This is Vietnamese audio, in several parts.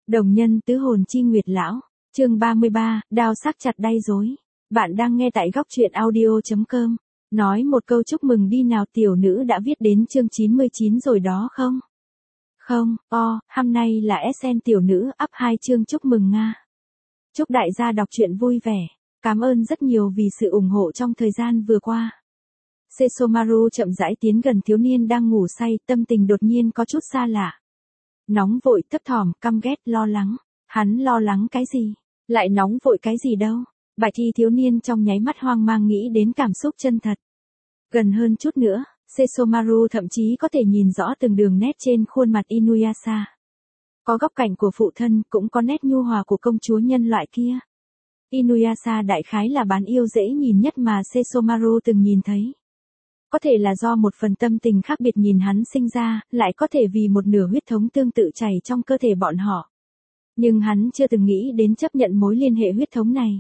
Đồng nhân tứ hồn chi nguyệt lão, chương 33, đao sắc chặt đay dối. Bạn đang nghe tại góc truyện audio.com. Nói một câu chúc mừng đi nào, tiểu nữ đã viết đến chương 99 rồi đó không? Không, hôm nay là SN tiểu nữ up 2 chương chúc mừng Nga. Chúc đại gia đọc truyện vui vẻ. Cảm ơn rất nhiều vì sự ủng hộ trong thời gian vừa qua. Sesomaru chậm rãi tiến gần thiếu niên đang ngủ say, tâm tình đột nhiên có chút xa lạ. Nóng vội, thấp thỏm, căm ghét, lo lắng. Hắn lo lắng cái gì? Lại nóng vội cái gì đâu? Bạch y thiếu niên trong nháy mắt hoang mang nghĩ đến cảm xúc chân thật. Gần hơn chút nữa, Sesomaru thậm chí có thể nhìn rõ từng đường nét trên khuôn mặt Inuyasha. Có góc cạnh của phụ thân, cũng có nét nhu hòa của công chúa nhân loại kia. Inuyasha đại khái là bán yêu dễ nhìn nhất mà Sesomaru từng nhìn thấy. Có thể là do một phần tâm tình khác biệt nhìn hắn sinh ra, lại có thể vì một nửa huyết thống tương tự chảy trong cơ thể bọn họ. Nhưng hắn chưa từng nghĩ đến chấp nhận mối liên hệ huyết thống này.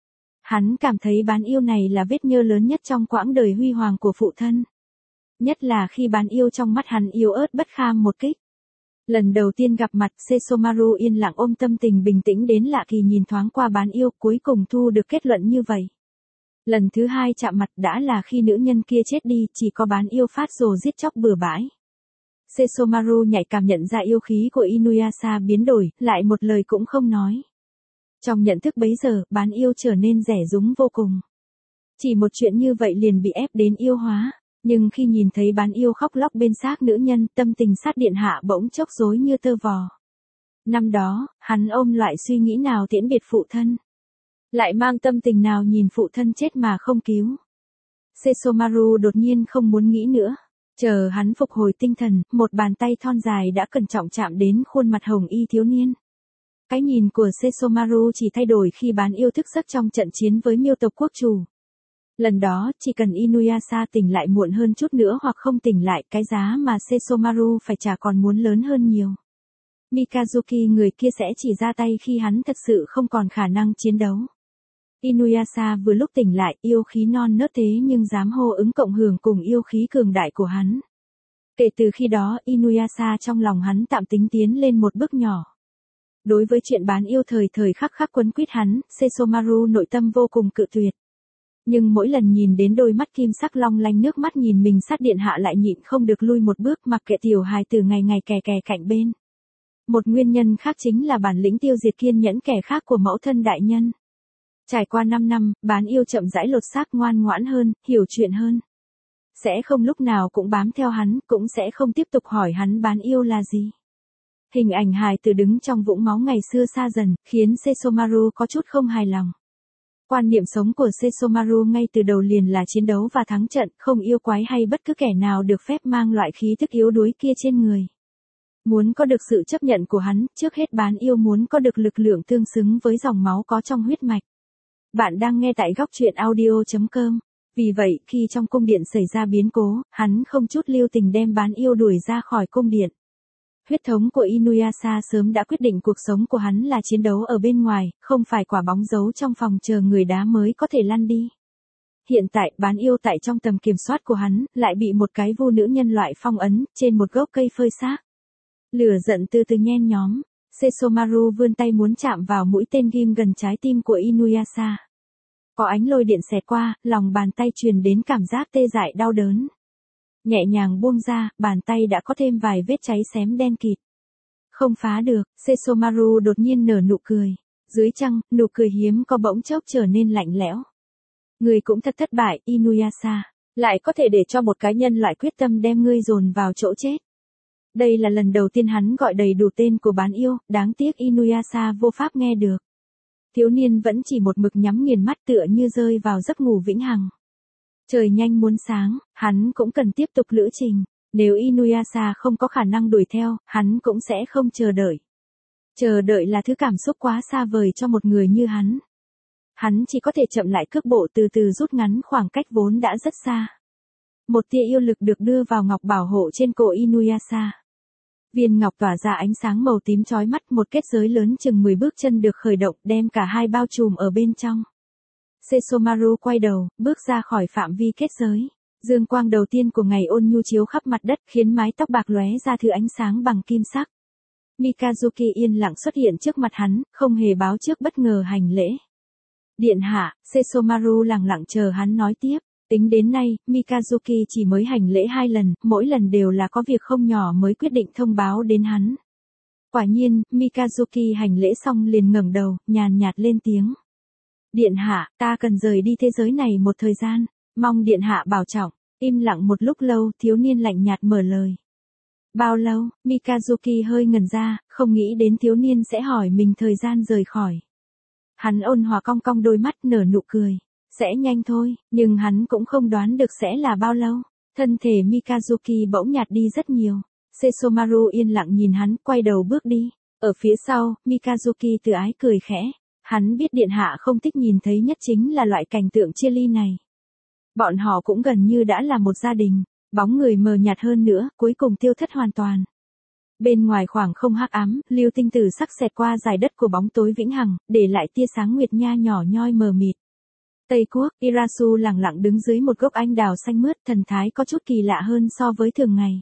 Hắn cảm thấy bán yêu này là vết nhơ lớn nhất trong quãng đời huy hoàng của phụ thân. Nhất là khi bán yêu trong mắt hắn yếu ớt bất kham một kích. Lần đầu tiên gặp mặt, Sesomaru yên lặng ôm tâm tình bình tĩnh đến lạ kỳ nhìn thoáng qua bán yêu, cuối cùng thu được kết luận như vậy. Lần thứ hai chạm mặt đã là khi nữ nhân kia chết đi, chỉ có bán yêu phát rồ giết chóc bừa bãi. Sesomaru nhạy cảm nhận ra yêu khí của Inuyasha biến đổi, lại một lời cũng không nói. Trong nhận thức bấy giờ, bán yêu trở nên rẻ rúng vô cùng. Chỉ một chuyện như vậy liền bị ép đến yêu hóa, nhưng khi nhìn thấy bán yêu khóc lóc bên xác nữ nhân, tâm tình sát điện hạ bỗng chốc rối như tơ vò. Năm đó, hắn ôm loại suy nghĩ nào tiễn biệt phụ thân? Lại mang tâm tình nào nhìn phụ thân chết mà không cứu? Sesomaru đột nhiên không muốn nghĩ nữa. Chờ hắn phục hồi tinh thần, một bàn tay thon dài đã cẩn trọng chạm đến khuôn mặt hồng y thiếu niên. Cái nhìn của Sesomaru chỉ thay đổi khi bán yêu thức giấc trong trận chiến với miêu tộc quốc chủ. Lần đó, chỉ cần Inuyasha tỉnh lại muộn hơn chút nữa hoặc không tỉnh lại, cái giá mà Sesomaru phải trả còn muốn lớn hơn nhiều. Mikazuki người kia sẽ chỉ ra tay khi hắn thật sự không còn khả năng chiến đấu. Inuyasha vừa lúc tỉnh lại, yêu khí non nớt thế nhưng dám hô ứng cộng hưởng cùng yêu khí cường đại của hắn. Kể từ khi đó, Inuyasha trong lòng hắn tạm tính tiến lên một bước nhỏ. Đối với chuyện bán yêu thời khắc khắc quấn quýt hắn, Sesomaru nội tâm vô cùng cự tuyệt. Nhưng mỗi lần nhìn đến đôi mắt kim sắc long lanh nước mắt nhìn mình sát điện hạ lại nhịn không được lui một bước, mặc kệ tiểu hài tử ngày ngày kè cạnh bên. Một nguyên nhân khác chính là bản lĩnh tiêu diệt kiên nhẫn kẻ khác của mẫu thân đại nhân. Trải qua 5 năm, bán yêu chậm rãi lột xác ngoan ngoãn hơn, hiểu chuyện hơn. Sẽ không lúc nào cũng bám theo hắn, cũng sẽ không tiếp tục hỏi hắn bán yêu là gì. Hình ảnh hài tử đứng trong vũng máu ngày xưa xa dần, khiến Sesomaru có chút không hài lòng. Quan niệm sống của Sesomaru ngay từ đầu liền là chiến đấu và thắng trận, không yêu quái hay bất cứ kẻ nào được phép mang loại khí thức yếu đuối kia trên người. Muốn có được sự chấp nhận của hắn, trước hết bán yêu muốn có được lực lượng tương xứng với dòng máu có trong huyết mạch. Bạn đang nghe tại góc truyện audio.com. Vì vậy, khi trong cung điện xảy ra biến cố, hắn không chút lưu tình đem bán yêu đuổi ra khỏi cung điện. Huyết thống của Inuyasha sớm đã quyết định cuộc sống của hắn là chiến đấu ở bên ngoài, không phải quả bóng giấu trong phòng chờ người đá mới có thể lăn đi. Hiện tại, bán yêu tại trong tầm kiểm soát của hắn, lại bị một cái vu nữ nhân loại phong ấn, trên một gốc cây phơi xác. Lửa giận từ từ nhen nhóm, Sesomaru vươn tay muốn chạm vào mũi tên ghim gần trái tim của Inuyasha. Có ánh lôi điện xẹt qua, lòng bàn tay truyền đến cảm giác tê dại đau đớn. Nhẹ nhàng buông ra, bàn tay đã có thêm vài vết cháy xém đen kịt. Không phá được, Sesomaru đột nhiên nở nụ cười. Dưới trăng, nụ cười hiếm có bỗng chốc trở nên lạnh lẽo. Người cũng thật thất bại, Inuyasha. Lại có thể để cho một cái nhân loại quyết tâm đem ngươi dồn vào chỗ chết. Đây là lần đầu tiên hắn gọi đầy đủ tên của bán yêu, đáng tiếc Inuyasha vô pháp nghe được. Thiếu niên vẫn chỉ một mực nhắm nghiền mắt tựa như rơi vào giấc ngủ vĩnh hằng. Trời nhanh muốn sáng, hắn cũng cần tiếp tục lữ trình. Nếu Inuyasha không có khả năng đuổi theo, hắn cũng sẽ không chờ đợi. Chờ đợi là thứ cảm xúc quá xa vời cho một người như hắn. Hắn chỉ có thể chậm lại cước bộ từ từ rút ngắn khoảng cách vốn đã rất xa. Một tia yêu lực được đưa vào ngọc bảo hộ trên cổ Inuyasha. Viên ngọc tỏa ra ánh sáng màu tím chói mắt, một kết giới lớn chừng 10 bước chân được khởi động, đem cả hai bao trùm ở bên trong. Sesomaru quay đầu, bước ra khỏi phạm vi kết giới. Dương quang đầu tiên của ngày ôn nhu chiếu khắp mặt đất, khiến mái tóc bạc lóe ra thứ ánh sáng bằng kim sắc. Mikazuki yên lặng xuất hiện trước mặt hắn, không hề báo trước bất ngờ hành lễ. Điện hạ, Sesomaru lặng lặng chờ hắn nói tiếp. Tính đến nay, Mikazuki chỉ mới hành lễ 2 lần, mỗi lần đều là có việc không nhỏ mới quyết định thông báo đến hắn. Quả nhiên, Mikazuki hành lễ xong liền ngẩng đầu, nhàn nhạt lên tiếng. Điện hạ, ta cần rời đi thế giới này một thời gian, mong điện hạ bảo trọng. Im lặng một lúc lâu, thiếu niên lạnh nhạt mở lời. Bao lâu? Mikazuki hơi ngẩn ra, không nghĩ đến thiếu niên sẽ hỏi mình thời gian rời khỏi. Hắn ôn hòa cong cong đôi mắt nở nụ cười. Sẽ nhanh thôi, nhưng hắn cũng không đoán được sẽ là bao lâu. Thân thể Mikazuki bỗng nhạt đi rất nhiều. Sesomaru yên lặng nhìn hắn, quay đầu bước đi. Ở phía sau, Mikazuki tự ái cười khẽ. Hắn biết điện hạ không thích nhìn thấy nhất chính là loại cảnh tượng chia ly này. Bọn họ cũng gần như đã là một gia đình. Bóng người mờ nhạt hơn nữa, cuối cùng tiêu thất hoàn toàn. Bên ngoài khoảng không hắc ám, lưu tinh tử sắc xẹt qua dải đất của bóng tối vĩnh hằng, để lại tia sáng nguyệt nha nhỏ nhoi mờ mịt. Tây Quốc, Irasu lặng lặng đứng dưới một gốc anh đào xanh mướt, thần thái có chút kỳ lạ hơn so với thường ngày.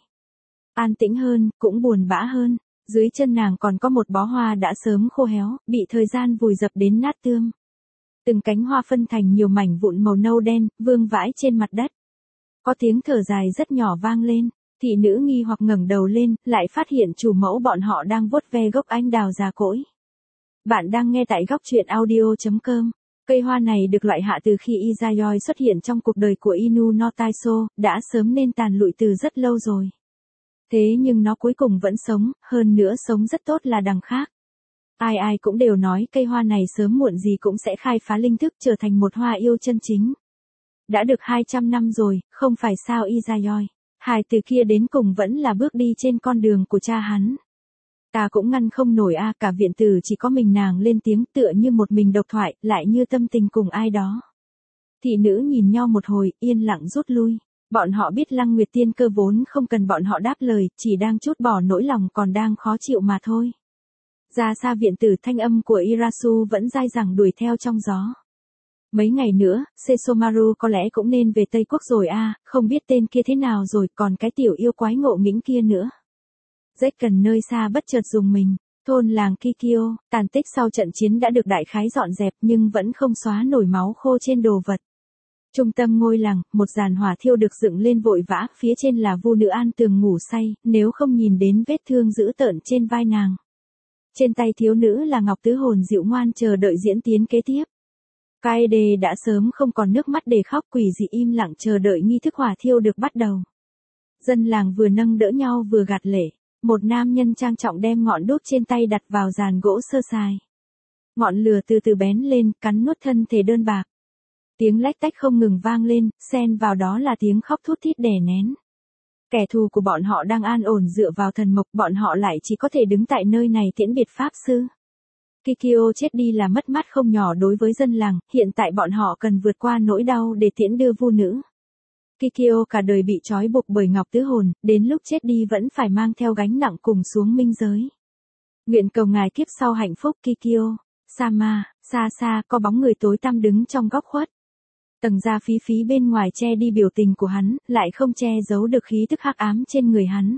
An tĩnh hơn, cũng buồn bã hơn. Dưới chân nàng còn có một bó hoa đã sớm khô héo, bị thời gian vùi dập đến nát tươm. Từng cánh hoa phân thành nhiều mảnh vụn màu nâu đen, vương vãi trên mặt đất. Có tiếng thở dài rất nhỏ vang lên. Thị nữ nghi hoặc ngẩng đầu lên, lại phát hiện chủ mẫu bọn họ đang vuốt ve gốc anh đào già cỗi. Bạn đang nghe tại góc truyện audio.com. Cây hoa này được loại hạ từ khi Izayoi xuất hiện trong cuộc đời của Inu no Taisho, đã sớm nên tàn lụi từ rất lâu rồi. Thế nhưng nó cuối cùng vẫn sống, hơn nữa sống rất tốt là đằng khác. Ai ai cũng đều nói cây hoa này sớm muộn gì cũng sẽ khai phá linh thức trở thành một hoa yêu chân chính. Đã được 200 năm rồi, không phải sao Izayoi. Hài từ kia đến cùng vẫn là bước đi trên con đường của cha hắn. Ta cũng ngăn không nổi cả viện tử chỉ có mình nàng lên tiếng tựa như một mình độc thoại, lại như tâm tình cùng ai đó. Thị nữ nhìn nhau một hồi, yên lặng rút lui. Bọn họ biết Lăng Nguyệt Tiên Cơ vốn không cần bọn họ đáp lời, chỉ đang trút bỏ nỗi lòng còn đang khó chịu mà thôi. Ra xa viện tử thanh âm của Irasu vẫn dai dẳng đuổi theo trong gió. Mấy ngày nữa, Sesomaru có lẽ cũng nên về Tây Quốc rồi không biết tên kia thế nào rồi, còn cái tiểu yêu quái ngộ nghĩnh kia nữa. Rách cần nơi xa bất chợt dùng mình, thôn làng Kikyo, tàn tích sau trận chiến đã được đại khái dọn dẹp nhưng vẫn không xóa nổi máu khô trên đồ vật. Trung tâm ngôi làng, một giàn hỏa thiêu được dựng lên vội vã, phía trên là Vu Nữ An Tường ngủ say, nếu không nhìn đến vết thương dữ tợn trên vai nàng. Trên tay thiếu nữ là Ngọc Tứ Hồn dịu ngoan chờ đợi diễn tiến kế tiếp. Kaede đã sớm không còn nước mắt để khóc, quỷ dị im lặng chờ đợi nghi thức hỏa thiêu được bắt đầu. Dân làng vừa nâng đỡ nhau vừa gạt lệ. Một nam nhân trang trọng đem ngọn đuốc trên tay đặt vào giàn gỗ sơ sài. Ngọn lửa từ từ bén lên, cắn nuốt thân thể đơn bạc. Tiếng lách tách không ngừng vang lên, xen vào đó là tiếng khóc thút thít đè nén. Kẻ thù của bọn họ đang an ổn dựa vào thần mộc, bọn họ lại chỉ có thể đứng tại nơi này tiễn biệt pháp sư. Kikyo chết đi là mất mát không nhỏ đối với dân làng, hiện tại bọn họ cần vượt qua nỗi đau để tiễn đưa Vu Nữ. Kikyo cả đời bị trói buộc bởi Ngọc Tứ Hồn, đến lúc chết đi vẫn phải mang theo gánh nặng cùng xuống minh giới. Nguyện cầu ngài kiếp sau hạnh phúc Kikyo. Sama, xa xa có bóng người tối tăm đứng trong góc khuất. Tầng da phí phí bên ngoài che đi biểu tình của hắn, lại không che giấu được khí tức hắc ám trên người hắn.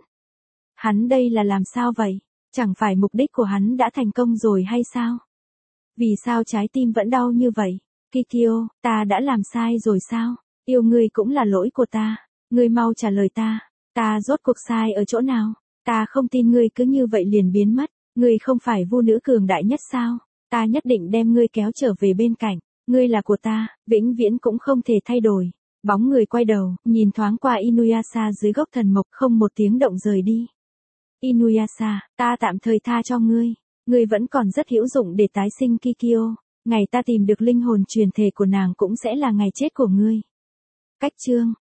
Hắn đây là làm sao vậy? Chẳng phải mục đích của hắn đã thành công rồi hay sao? Vì sao trái tim vẫn đau như vậy? Kikyo, ta đã làm sai rồi sao? Yêu ngươi cũng là lỗi của ta. Ngươi mau trả lời ta rốt cuộc sai ở chỗ nào? Ta không tin ngươi cứ như vậy liền biến mất. Ngươi không phải Vu Nữ cường đại nhất sao? Ta nhất định đem ngươi kéo trở về bên cạnh. Ngươi là của ta, vĩnh viễn cũng không thể thay đổi. Bóng người quay đầu, nhìn thoáng qua Inuyasha dưới gốc thần mộc, không một tiếng động rời đi. Inuyasha, ta tạm thời tha cho ngươi. Ngươi vẫn còn rất hữu dụng để tái sinh Kikyo. Ngày ta tìm được linh hồn truyền thể của nàng cũng sẽ là ngày chết của ngươi. Cách chương